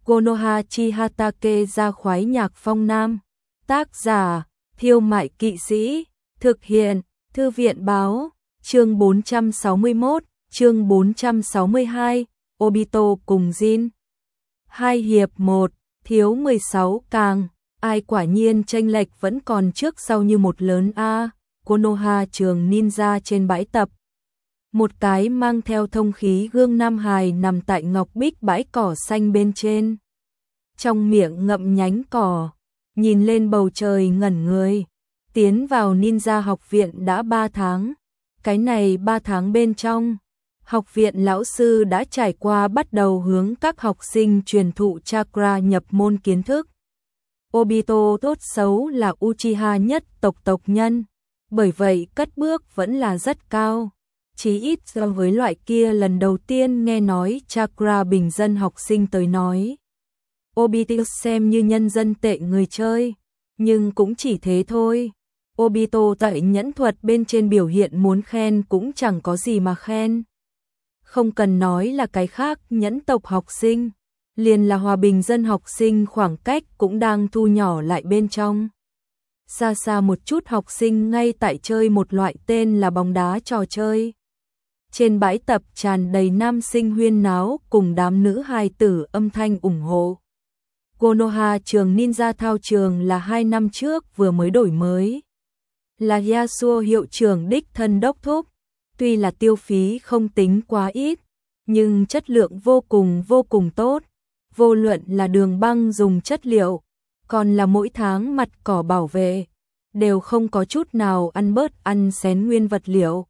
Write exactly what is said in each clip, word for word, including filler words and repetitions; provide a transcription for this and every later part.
Konoha Chihatake ra khoái nhạc phong nam. Tác giả, Thiêu Mại Kỵ Sĩ. Thực hiện, Thư viện Báo. Chương bốn trăm sáu mươi mốt, chương bốn trăm sáu mươi hai, Obito cùng Jin. Hai hiệp một, thiếu mười sáu càng. Ai quả nhiên chênh lệch vẫn còn trước sau như một lớn A. Konoha trường ninja trên bãi tập. Một cái mang theo thông khí gương nam hài nằm tại ngọc bích bãi cỏ xanh bên trên. Trong miệng ngậm nhánh cỏ, nhìn lên bầu trời ngẩn người. Tiến vào ninja học viện đã ba tháng. Cái này ba tháng bên trong, học viện lão sư đã trải qua bắt đầu hướng các học sinh truyền thụ chakra nhập môn kiến thức. Obito tốt xấu là Uchiha nhất tộc tộc nhân, bởi vậy cất bước vẫn là rất cao. Chí ít so với loại kia lần đầu tiên nghe nói chakra bình dân học sinh tới nói. Obito xem như nhân dân tệ người chơi, nhưng cũng chỉ thế thôi. Obito tại nhẫn thuật bên trên biểu hiện muốn khen cũng chẳng có gì mà khen. Không cần nói là cái khác, nhẫn tộc học sinh, liền là hòa bình dân học sinh khoảng cách cũng đang thu nhỏ lại bên trong. Xa xa một chút học sinh ngay tại chơi một loại tên là bóng đá trò chơi. Trên bãi tập tràn đầy nam sinh huyên náo cùng đám nữ hài tử âm thanh ủng hộ. Konoha trường ninja thao trường là hai năm trước vừa mới đổi mới. Là Yasuo hiệu trưởng đích thân đốc thúc. Tuy là tiêu phí không tính quá ít, nhưng chất lượng vô cùng vô cùng tốt. Vô luận là đường băng dùng chất liệu, còn là mỗi tháng mặt cỏ bảo vệ, đều không có chút nào ăn bớt ăn xén nguyên vật liệu.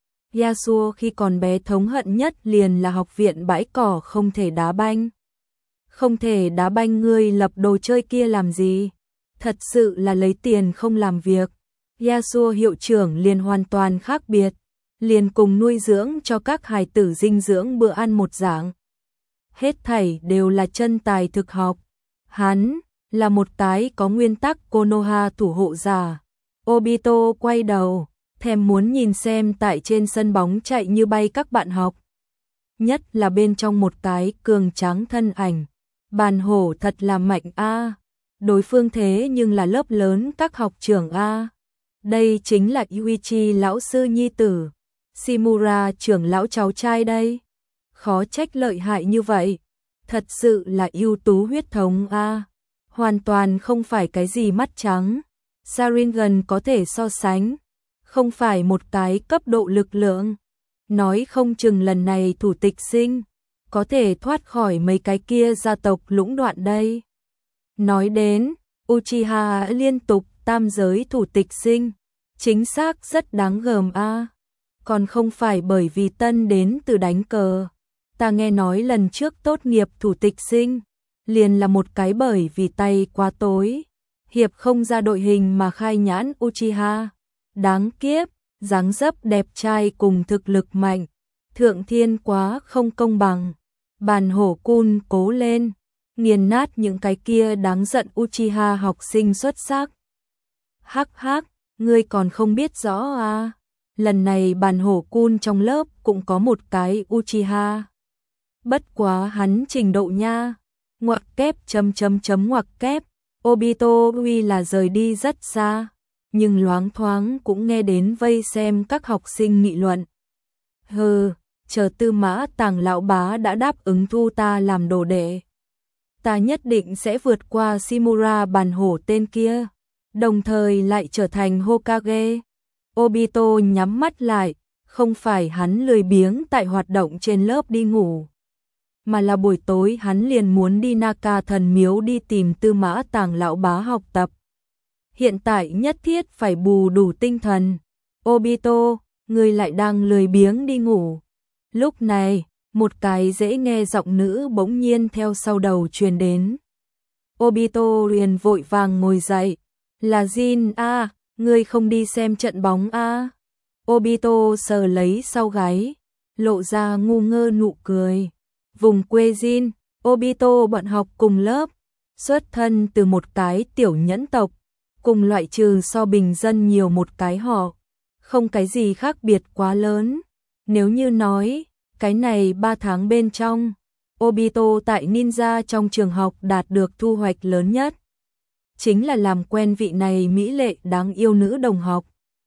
Yasuo khi còn bé thống hận nhất liền là học viện bãi cỏ không thể đá banh. Không thể đá banh, ngươi lập đồ chơi kia làm gì? Thật sự là lấy tiền không làm việc. Yasuo hiệu trưởng liền hoàn toàn khác biệt, liền cùng nuôi dưỡng cho các hài tử dinh dưỡng bữa ăn một dạng. Hết thảy đều là chân tài thực học. Hắn là một cái có nguyên tắc Konoha thủ hộ giả. Obito quay đầu, thèm muốn nhìn xem tại trên sân bóng chạy như bay các bạn học. Nhất là bên trong một cái cường tráng thân ảnh. Bàn hổ thật là mạnh a. Đối phương thế nhưng là lớp lớn các học trưởng a. Đây chính là Yuichi lão sư nhi tử, Shimura trưởng lão cháu trai đây. Khó trách lợi hại như vậy, thật sự là ưu tú huyết thống a. Hoàn toàn không phải cái gì mắt trắng, Sharingan có thể so sánh, không phải một cái cấp độ lực lượng. Nói không chừng lần này thủ tịch sinh có thể thoát khỏi mấy cái kia gia tộc lũng đoạn đây. Nói đến Uchiha liên tục tam giới thủ tịch sinh, chính xác rất đáng gờm a. Còn không phải bởi vì tân đến từ đánh cờ. Ta nghe nói lần trước tốt nghiệp thủ tịch sinh, liền là một cái bởi vì tay quá tối, hiệp không ra đội hình mà khai nhãn Uchiha. Đáng kiếp, dáng dấp đẹp trai cùng thực lực mạnh, thượng thiên quá không công bằng. Bàn hổ cun cố lên, nghiền nát những cái kia đáng giận Uchiha học sinh xuất sắc. Hắc hắc, ngươi còn không biết rõ à? Lần này bàn hổ cun trong lớp cũng có một cái Uchiha. Bất quá hắn trình độ nha. Ngoặc kép chấm chấm chấm ngoặc kép. Obito uy là rời đi rất xa, nhưng loáng thoáng cũng nghe đến vây xem các học sinh nghị luận. Hừ, chờ Tư Mã Tàng lão bá đã đáp ứng thu ta làm đồ đệ, ta nhất định sẽ vượt qua Shimura bàn hổ tên kia, đồng thời lại trở thành Hokage. Obito nhắm mắt lại, không phải hắn lười biếng tại hoạt động trên lớp đi ngủ, mà là buổi tối hắn liền muốn đi Naka thần miếu đi tìm Tư Mã Tàng lão bá học tập. Hiện tại nhất thiết phải bù đủ tinh thần. Obito, ngươi lại đang lười biếng đi ngủ. Lúc này, một cái dễ nghe giọng nữ bỗng nhiên theo sau đầu truyền đến. Obito liền vội vàng ngồi dậy. Là Jin a, ngươi không đi xem trận bóng a? Obito sờ lấy sau gáy, lộ ra ngu ngơ nụ cười. Vùng quê Jin, Obito bọn học cùng lớp, xuất thân từ một cái tiểu nhẫn tộc, cùng loại trừ so bình dân nhiều một cái họ, không cái gì khác biệt quá lớn. Nếu như nói, cái này ba tháng bên trong, Obito tại ninja trong trường học đạt được thu hoạch lớn nhất, chính là làm quen vị này mỹ lệ đáng yêu nữ đồng học.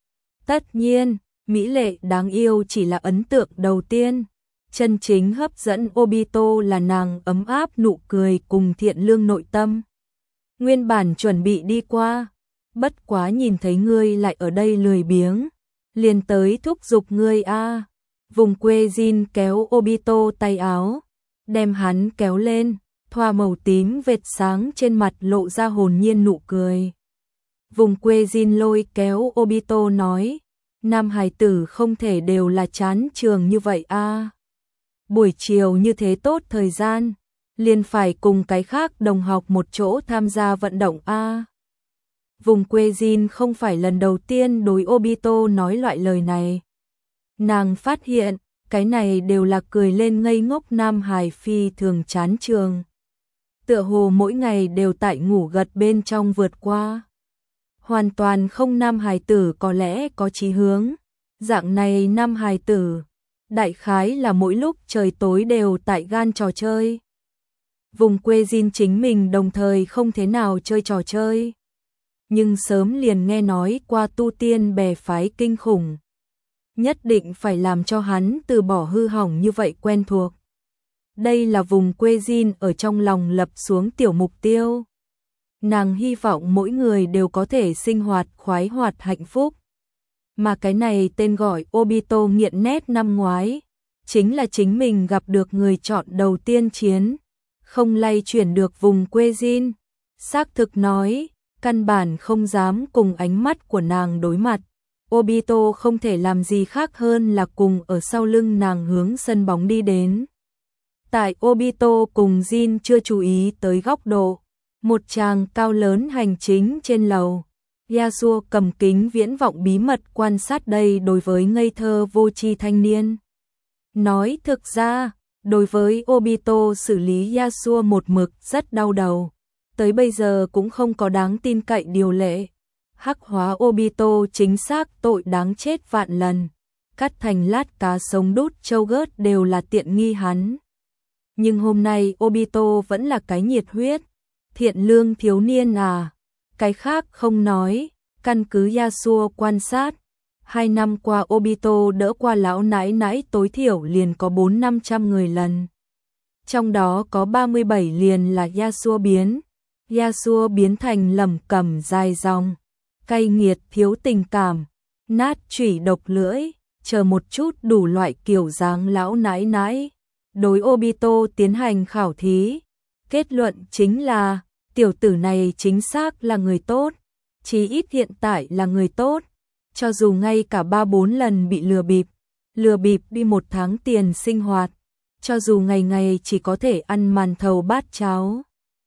Tất nhiên, mỹ lệ đáng yêu chỉ là ấn tượng đầu tiên, chân chính hấp dẫn Obito là nàng ấm áp nụ cười cùng thiện lương nội tâm. Nguyên bản chuẩn bị đi qua, bất quá nhìn thấy ngươi lại ở đây lười biếng, liền tới thúc giục ngươi a. Vùng quê Jin kéo Obito tay áo, đem hắn kéo lên, thoa màu tím vệt sáng trên mặt lộ ra hồn nhiên nụ cười. Vùng quê Jin lôi kéo Obito nói, nam hài tử không thể đều là chán trường như vậy a. Buổi chiều như thế tốt thời gian, liền phải cùng cái khác đồng học một chỗ tham gia vận động a. Vùng quê Jin không phải lần đầu tiên đối Obito nói loại lời này. Nàng phát hiện, cái này đều là cười lên ngây ngốc nam hài phi thường chán trường. Tựa hồ mỗi ngày đều tại ngủ gật bên trong vượt qua. Hoàn toàn không nam hài tử có lẽ có chí hướng. Dạng này nam hài tử, đại khái là mỗi lúc trời tối đều tại gan trò chơi. Vùng quê Jin chính mình đồng thời không thế nào chơi trò chơi, nhưng sớm liền nghe nói qua tu tiên bè phái kinh khủng. Nhất định phải làm cho hắn từ bỏ hư hỏng như vậy quen thuộc. Đây là vùng quê Jin ở trong lòng lập xuống tiểu mục tiêu. Nàng hy vọng mỗi người đều có thể sinh hoạt khoái hoạt hạnh phúc. Mà cái này tên gọi Obito nghiện nét năm ngoái, chính là chính mình gặp được người chọn đầu tiên chiến, không lay chuyển được vùng quê Jin. Xác thực nói, căn bản không dám cùng ánh mắt của nàng đối mặt. Obito không thể làm gì khác hơn là cùng ở sau lưng nàng hướng sân bóng đi đến. Tại Obito cùng Jin chưa chú ý tới góc độ, một tràng cao lớn hành chính trên lầu. Yasuo cầm kính viễn vọng bí mật quan sát đây đối với ngây thơ vô tri thanh niên. Nói thực ra, đối với Obito xử lý Yasuo một mực rất đau đầu. Tới bây giờ cũng không có đáng tin cậy điều lệ. Hắc hóa Obito chính xác tội đáng chết vạn lần. Cắt thành lát cá sống đút trâu gớt đều là tiện nghi hắn. Nhưng hôm nay Obito vẫn là cái nhiệt huyết, thiện lương thiếu niên à. Cái khác không nói, căn cứ Yasuo quan sát, hai năm qua Obito đỡ qua lão nãi nãi tối thiểu liền có bốn năm trăm người lần. Trong đó có ba mươi bảy liền là Yasuo biến. Yasuo biến thành lẩm cẩm dài dòng, cay nghiệt thiếu tình cảm, nát chủy độc lưỡi, chờ một chút đủ loại kiểu dáng lão nãi nãi. Đối Obito tiến hành khảo thí, kết luận chính là tiểu tử này chính xác là người tốt, chí ít hiện tại là người tốt, cho dù ngay cả ba bốn lần bị lừa bịp, lừa bịp đi một tháng tiền sinh hoạt, cho dù ngày ngày chỉ có thể ăn màn thầu bát cháo.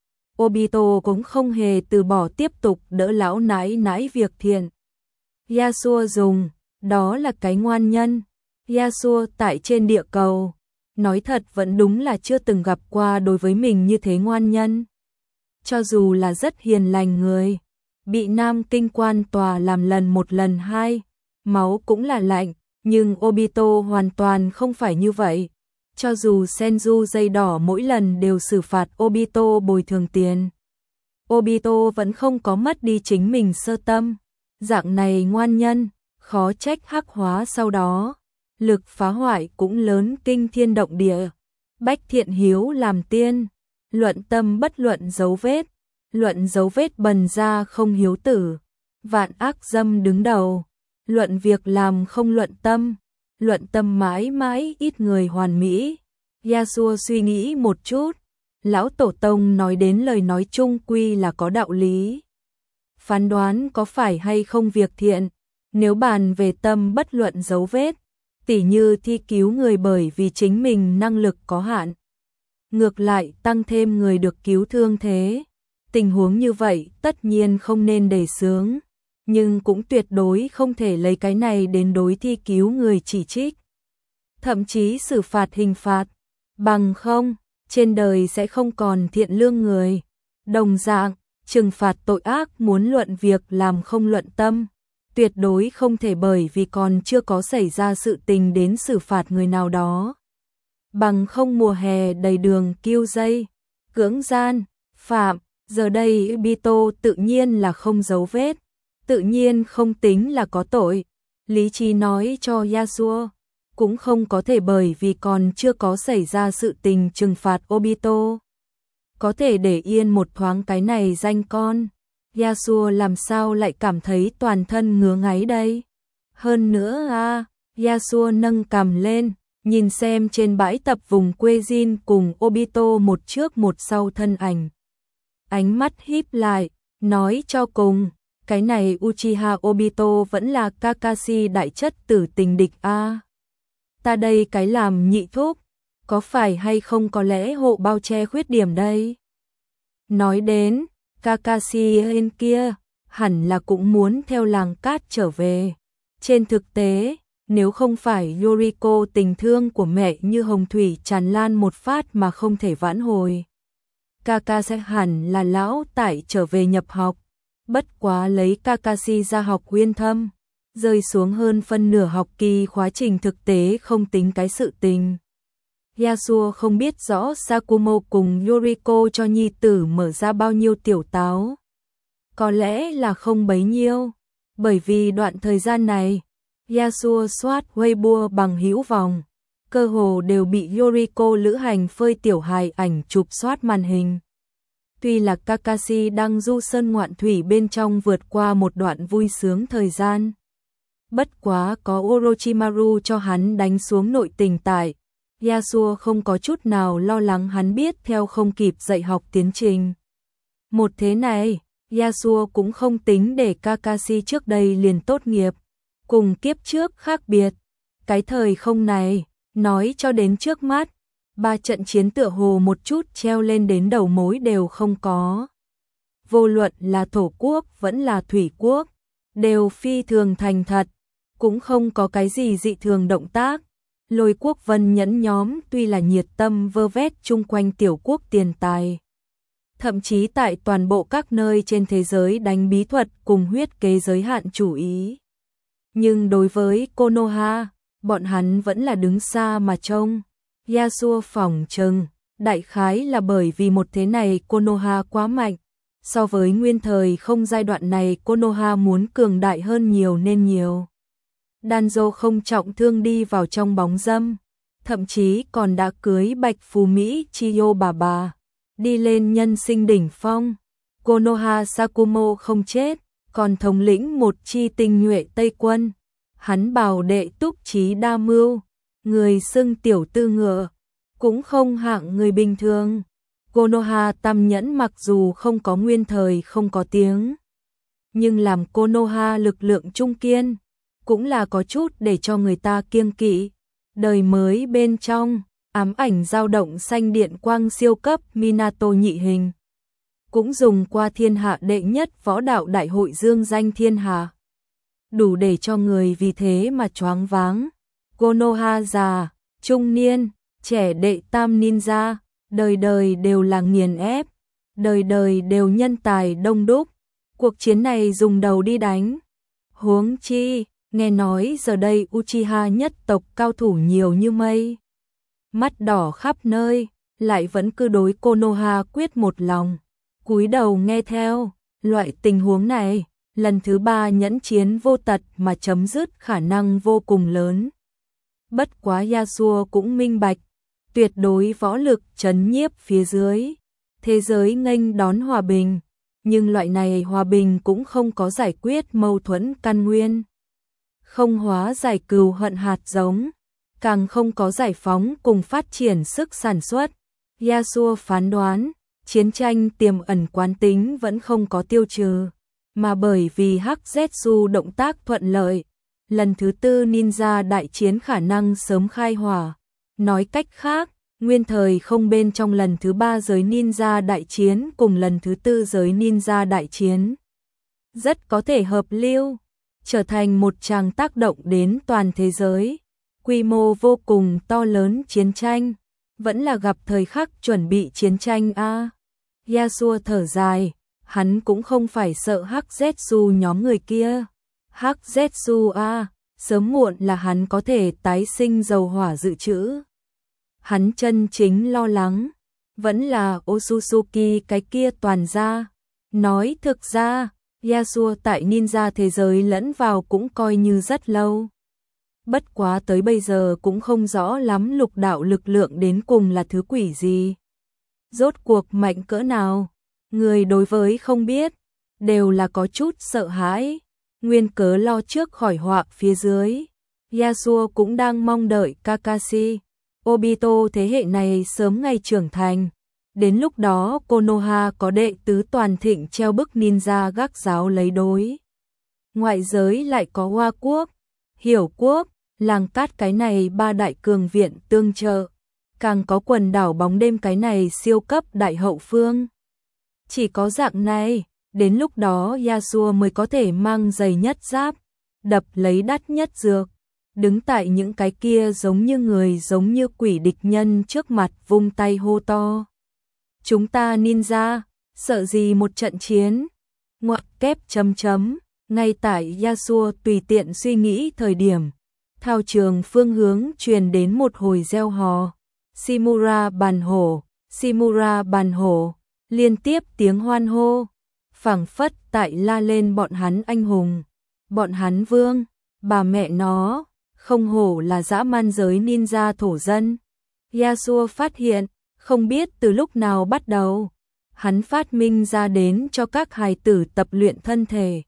Obito cũng không hề từ bỏ tiếp tục đỡ lão nãi nãi việc thiện. Yasuo dùng, đó là cái ngoan nhân. Yasuo tại trên địa cầu, nói thật vẫn đúng là chưa từng gặp qua đối với mình như thế ngoan nhân. Cho dù là rất hiền lành người, bị Nam Kinh quan tòa làm lần một lần hai, máu cũng là lạnh, nhưng Obito hoàn toàn không phải như vậy. Cho dù Senju dây đỏ mỗi lần đều xử phạt Obito bồi thường tiền, Obito vẫn không có mất đi chính mình sơ tâm. Dạng này ngoan nhân, khó trách hắc hóa sau đó, lực phá hoại cũng lớn kinh thiên động địa. Bách thiện hiếu làm tiên, luận tâm bất luận dấu vết, luận dấu vết bần ra không hiếu tử, vạn ác dâm đứng đầu, luận việc làm không luận tâm, luận tâm mãi mãi ít người hoàn mỹ. Yasuo suy nghĩ một chút, lão tổ tông nói đến lời nói chung quy là có đạo lý. Phán đoán có phải hay không việc thiện, nếu bàn về tâm bất luận dấu vết, tỉ như thi cứu người bởi vì chính mình năng lực có hạn, ngược lại tăng thêm người được cứu thương thế. Tình huống như vậy tất nhiên không nên đề xướng, nhưng cũng tuyệt đối không thể lấy cái này đến đối thi cứu người chỉ trích, thậm chí xử phạt hình phạt, bằng không, trên đời sẽ không còn thiện lương người. Đồng dạng, trừng phạt tội ác muốn luận việc làm không luận tâm, tuyệt đối không thể bởi vì còn chưa có xảy ra sự tình đến xử phạt người nào đó. bằng không mùa hè đầy đường kiêu dây, cưỡng gian, phạm, giờ đây Obito tự nhiên là không dấu vết, tự nhiên không tính là có tội. Lý trí nói cho Yasuo, cũng không có thể bởi vì còn chưa có xảy ra sự tình trừng phạt Obito. Có thể để yên một thoáng cái này danh con. Yasuo làm sao lại cảm thấy toàn thân ngứa ngáy đây? Hơn nữa a, à, Yasuo nâng cằm lên, nhìn xem trên bãi tập vùng quê Jin cùng Obito một trước một sau thân ảnh. Ánh mắt híp lại, nói cho cùng, cái này Uchiha Obito vẫn là Kakashi đại chất tử tình địch a. À. Ta đây cái làm nhị thúc, có phải hay không có lẽ hộ bao che khuyết điểm đây? Nói đến, Kakashi bên kia, hẳn là cũng muốn theo làng cát trở về. Trên thực tế, nếu không phải Yuriko tình thương của mẹ như hồng thủy tràn lan một phát mà không thể vãn hồi, Kakashi hẳn là lão tại trở về nhập học. Bất quá lấy Kakashi ra học Uyên Thâm, rơi xuống hơn phân nửa học kỳ khóa trình thực tế không tính cái sự tình. Yasuo không biết rõ Sakumo cùng Yuriko cho nhi tử mở ra bao nhiêu tiểu táo. Có lẽ là không bấy nhiêu, bởi vì đoạn thời gian này, Yasuo soát Weibo bằng hữu vòng, cơ hồ đều bị Yuriko lữ hành phơi tiểu hài ảnh chụp soát màn hình. Tuy là Kakashi đang du sơn ngoạn thủy bên trong vượt qua một đoạn vui sướng thời gian. Bất quá có Orochimaru cho hắn đánh xuống nội tình tại, Yasuo không có chút nào lo lắng hắn biết theo không kịp dạy học tiến trình. Một thế này, Yasuo cũng không tính để Kakashi trước đây liền tốt nghiệp, cùng kiếp trước khác biệt. Cái thời không này, nói cho đến trước mắt, ba trận chiến tựa hồ một chút treo lên đến đầu mối đều không có. Vô luận là thổ quốc vẫn là thủy quốc, đều phi thường thành thật, cũng không có cái gì dị thường động tác. Lôi quốc vân nhẫn nhóm tuy là nhiệt tâm vơ vét chung quanh tiểu quốc tiền tài, thậm chí tại toàn bộ các nơi trên thế giới đánh bí thuật cùng huyết kế giới hạn chủ ý. Nhưng đối với Konoha, bọn hắn vẫn là đứng xa mà trông. Yasuo phỏng chừng, đại khái là bởi vì một thế này Konoha quá mạnh, so với nguyên thời không giai đoạn này Konoha muốn cường đại hơn nhiều nên nhiều. Danzo không trọng thương đi vào trong bóng dâm, thậm chí còn đã cưới Bạch Phù Mỹ Chiyo bà bà, đi lên nhân sinh đỉnh phong. Konoha Sakumo không chết, còn thống lĩnh một chi tinh nhuệ Tây quân. Hắn bảo đệ túc trí đa mưu, người xưng tiểu tư ngựa, cũng không hạng người bình thường. Konoha Tam Nhẫn mặc dù không có nguyên thời không có tiếng, nhưng làm Konoha lực lượng trung kiên, cũng là có chút để cho người ta kiêng kỵ. Đời mới bên trong, ám ảnh dao động xanh điện quang siêu cấp Minato nhị hình, cũng dùng qua thiên hạ đệ nhất võ đạo đại hội dương danh thiên hạ, đủ để cho người vì thế mà choáng váng. Konoha già, trung niên, trẻ đệ tam ninja, đời đời đều là nghiền ép, đời đời đều nhân tài đông đúc. Cuộc chiến này dùng đầu đi đánh. Huống chi, nghe nói giờ đây Uchiha nhất tộc cao thủ nhiều như mây, mắt đỏ khắp nơi, lại vẫn cứ đối Konoha quyết một lòng, cúi đầu nghe theo. Loại tình huống này, lần thứ ba nhẫn chiến vô tật mà chấm dứt khả năng vô cùng lớn. Bất quá Yasuo cũng minh bạch, tuyệt đối võ lực trấn nhiếp phía dưới, thế giới nghênh đón hòa bình, nhưng loại này hòa bình cũng không có giải quyết mâu thuẫn căn nguyên, không hóa giải cừu hận hạt giống, càng không có giải phóng cùng phát triển sức sản xuất. Yasuo phán đoán, chiến tranh tiềm ẩn quán tính vẫn không có tiêu trừ, mà bởi vì Hắc Zetsu động tác thuận lợi, lần thứ tư ninja đại chiến khả năng sớm khai hỏa. Nói cách khác, nguyên thời không bên trong lần thứ ba giới ninja đại chiến cùng lần thứ tư giới ninja đại chiến rất có thể hợp lưu, trở thành một tràng tác động đến toàn thế giới, quy mô vô cùng to lớn chiến tranh, vẫn là gặp thời khắc chuẩn bị chiến tranh a. À. Yasuo thở dài, hắn cũng không phải sợ Hắc Zetsu nhóm người kia. Hắc Zetsu a, à, sớm muộn là hắn có thể tái sinh dầu hỏa dự trữ. Hắn chân chính lo lắng vẫn là Otsutsuki cái kia toàn gia. Nói thực ra, Yasuo tại ninja thế giới lẫn vào cũng coi như rất lâu. Bất quá tới bây giờ cũng không rõ lắm lục đạo lực lượng đến cùng là thứ quỷ gì. Rốt cuộc mạnh cỡ nào, người đối với không biết, đều là có chút sợ hãi. Nguyên cớ lo trước khỏi họa phía dưới. Yasuo cũng đang mong đợi Kakashi, Obito thế hệ này sớm ngày trưởng thành. Đến lúc đó Konoha có đệ tứ toàn thịnh treo bức ninja gác giáo lấy đối. Ngoại giới lại có Hoa Quốc, Hiểu Quốc, Làng Cát cái này ba đại cường viện tương trợ. Càng có quần đảo bóng đêm cái này siêu cấp đại hậu phương. Chỉ có dạng này, đến lúc đó Yasuo mới có thể mang giày nhất giáp, đập lấy đắt nhất dược. Đứng tại những cái kia giống như người giống như quỷ địch nhân trước mặt vung tay hô to. Chúng ta ninja, sợ gì một trận chiến? Ngoặc kép chấm chấm, ngay tại Yasuo tùy tiện suy nghĩ thời điểm. Thao trường phương hướng truyền đến một hồi reo hò. Shimura bàn hổ, Shimura bàn hổ, liên tiếp tiếng hoan hô. Phảng phất tại la lên bọn hắn anh hùng, bọn hắn vương, bà mẹ nó, không hổ là dã man giới ninja thổ dân. Yasuo phát hiện, không biết từ lúc nào bắt đầu, hắn phát minh ra đến cho các hài tử tập luyện thân thể.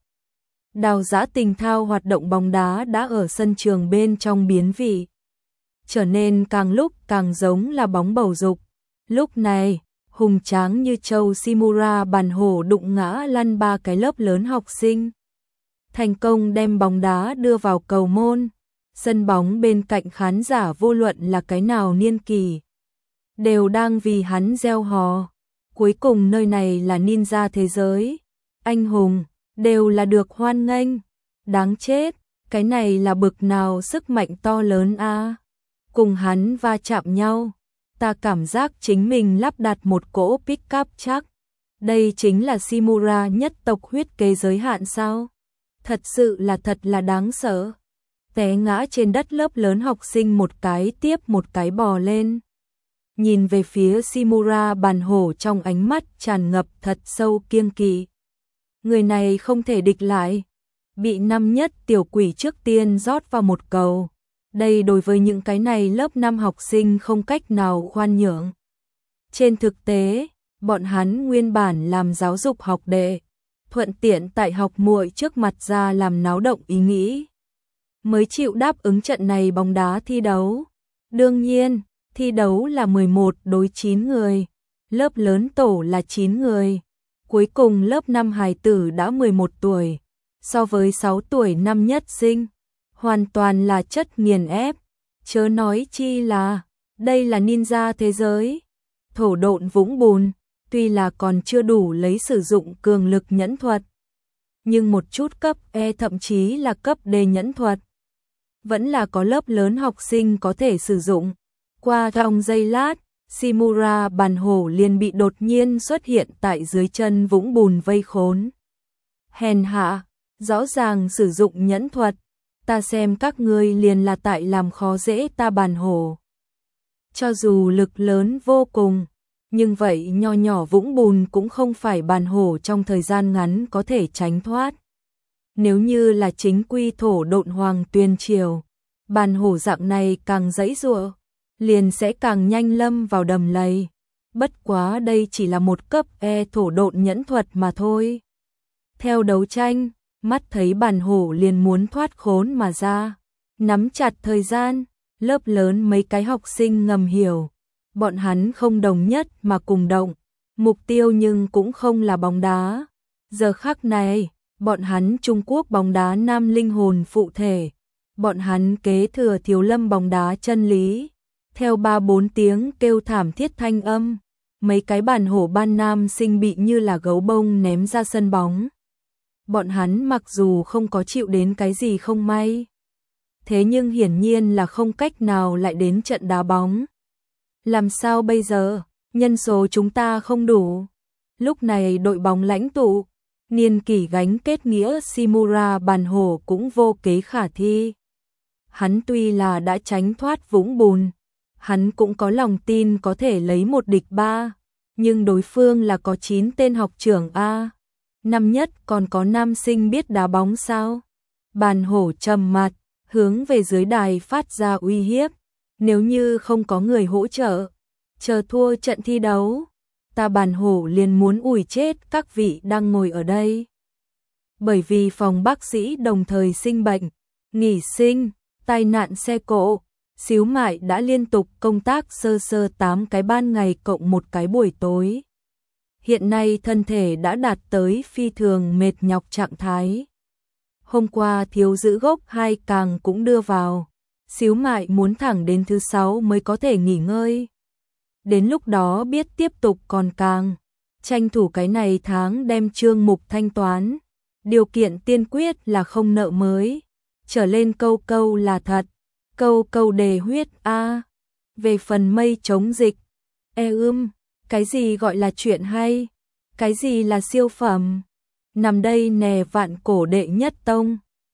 Đào giã tình thao hoạt động bóng đá đã ở sân trường bên trong biến vị, trở nên càng lúc càng giống là bóng bầu dục. Lúc này, hùng tráng như châu Shimura bàn hổ đụng ngã lăn ba cái lớp lớn học sinh. Thành công đem bóng đá đưa vào cầu môn. Sân bóng bên cạnh khán giả vô luận là cái nào niên kỳ, đều đang vì hắn reo hò. Cuối cùng nơi này là ninja thế giới. Anh hùng, đều là được hoan nghênh. Đáng chết, cái này là bực nào sức mạnh to lớn a. Cùng hắn va chạm nhau, ta cảm giác chính mình lắp đặt một cỗ pick-up chắc. Đây chính là Shimura nhất tộc huyết kế giới hạn sao? Thật sự là thật là đáng sợ. Té ngã trên đất lớp lớn học sinh một cái tiếp một cái bò lên. Nhìn về phía Shimura bàn hổ trong ánh mắt tràn ngập thật sâu kiêng kỵ. Người này không thể địch lại. Bị năm nhất tiểu quỷ trước tiên rót vào một cầu. Đây đối với những cái này lớp năm học sinh không cách nào khoan nhượng. Trên thực tế, bọn hắn nguyên bản làm giáo dục học đệ, thuận tiện tại học muội trước mặt ra làm náo động ý nghĩ. Mới chịu đáp ứng trận này bóng đá thi đấu. Đương nhiên, thi đấu là mười một đối chín người, lớp lớn tổ là chín người. Cuối cùng lớp năm hài tử đã mười một tuổi, so với sáu tuổi năm nhất sinh, hoàn toàn là chất nghiền ép. Chớ nói chi là, đây là ninja thế giới. Thổ độn vũng bùn, tuy là còn chưa đủ lấy sử dụng cường lực nhẫn thuật, nhưng một chút cấp E thậm chí là cấp D nhẫn thuật, vẫn là có lớp lớn học sinh có thể sử dụng. Qua trong giây lát, Shimura bàn hổ liền bị đột nhiên xuất hiện tại dưới chân vũng bùn vây khốn. Hèn hạ, rõ ràng sử dụng nhẫn thuật, ta xem các ngươi liền là tại làm khó dễ ta bàn hổ. Cho dù lực lớn vô cùng, nhưng vậy nho nhỏ vũng bùn cũng không phải bàn hổ trong thời gian ngắn có thể tránh thoát. Nếu như là chính quy thổ độn hoàng tuyên triều, bàn hổ dạng này càng dãy giụa, liền sẽ càng nhanh lâm vào đầm lầy. Bất quá đây chỉ là một cấp E thổ độn nhẫn thuật mà thôi. Theo đấu tranh, mắt thấy bàn hổ liền muốn thoát khốn mà ra. Nắm chặt thời gian, lớp lớn mấy cái học sinh ngầm hiểu. Bọn hắn không đồng nhất mà cùng động. Mục tiêu nhưng cũng không là bóng đá. Giờ khắc này, bọn hắn Trung Quốc bóng đá nam linh hồn phụ thể. Bọn hắn kế thừa thiếu lâm bóng đá chân lý. Theo ba bốn tiếng kêu thảm thiết thanh âm, mấy cái bàn hổ ban nam sinh bị như là gấu bông ném ra sân bóng. Bọn hắn mặc dù không có chịu đến cái gì không may, thế nhưng hiển nhiên là không cách nào lại đến trận đá bóng. Làm sao bây giờ, nhân số chúng ta không đủ. Lúc này đội bóng lãnh tụ, niên kỷ gánh kết nghĩa Shimura bàn hổ cũng vô kế khả thi. Hắn tuy là đã tránh thoát vũng bùn, hắn cũng có lòng tin có thể lấy một địch ba, nhưng đối phương là có chín tên học trưởng a. Năm nhất còn có nam sinh biết đá bóng sao? Bàn hổ trầm mặt, hướng về dưới đài phát ra uy hiếp, nếu như không có người hỗ trợ, chờ thua trận thi đấu, ta bàn hổ liền muốn ủi chết các vị đang ngồi ở đây. Bởi vì phòng bác sĩ đồng thời sinh bệnh, nghỉ sinh, tai nạn xe cộ, Xíu Mại đã liên tục công tác sơ sơ tám cái ban ngày cộng một cái buổi tối. Hiện nay thân thể đã đạt tới phi thường mệt nhọc trạng thái. Hôm qua thiếu giữ gốc hai càng cũng đưa vào, Xíu Mại muốn thẳng đến thứ sáu mới có thể nghỉ ngơi. Đến lúc đó biết tiếp tục còn càng, tranh thủ cái này tháng đem chương mục thanh toán. Điều kiện tiên quyết là không nợ mới, trở lên câu câu là thật, câu câu đề huyết a. Về phần mây chống dịch, e ưm, cái gì gọi là chuyện hay, cái gì là siêu phẩm, nằm đây nè vạn cổ đệ nhất tông.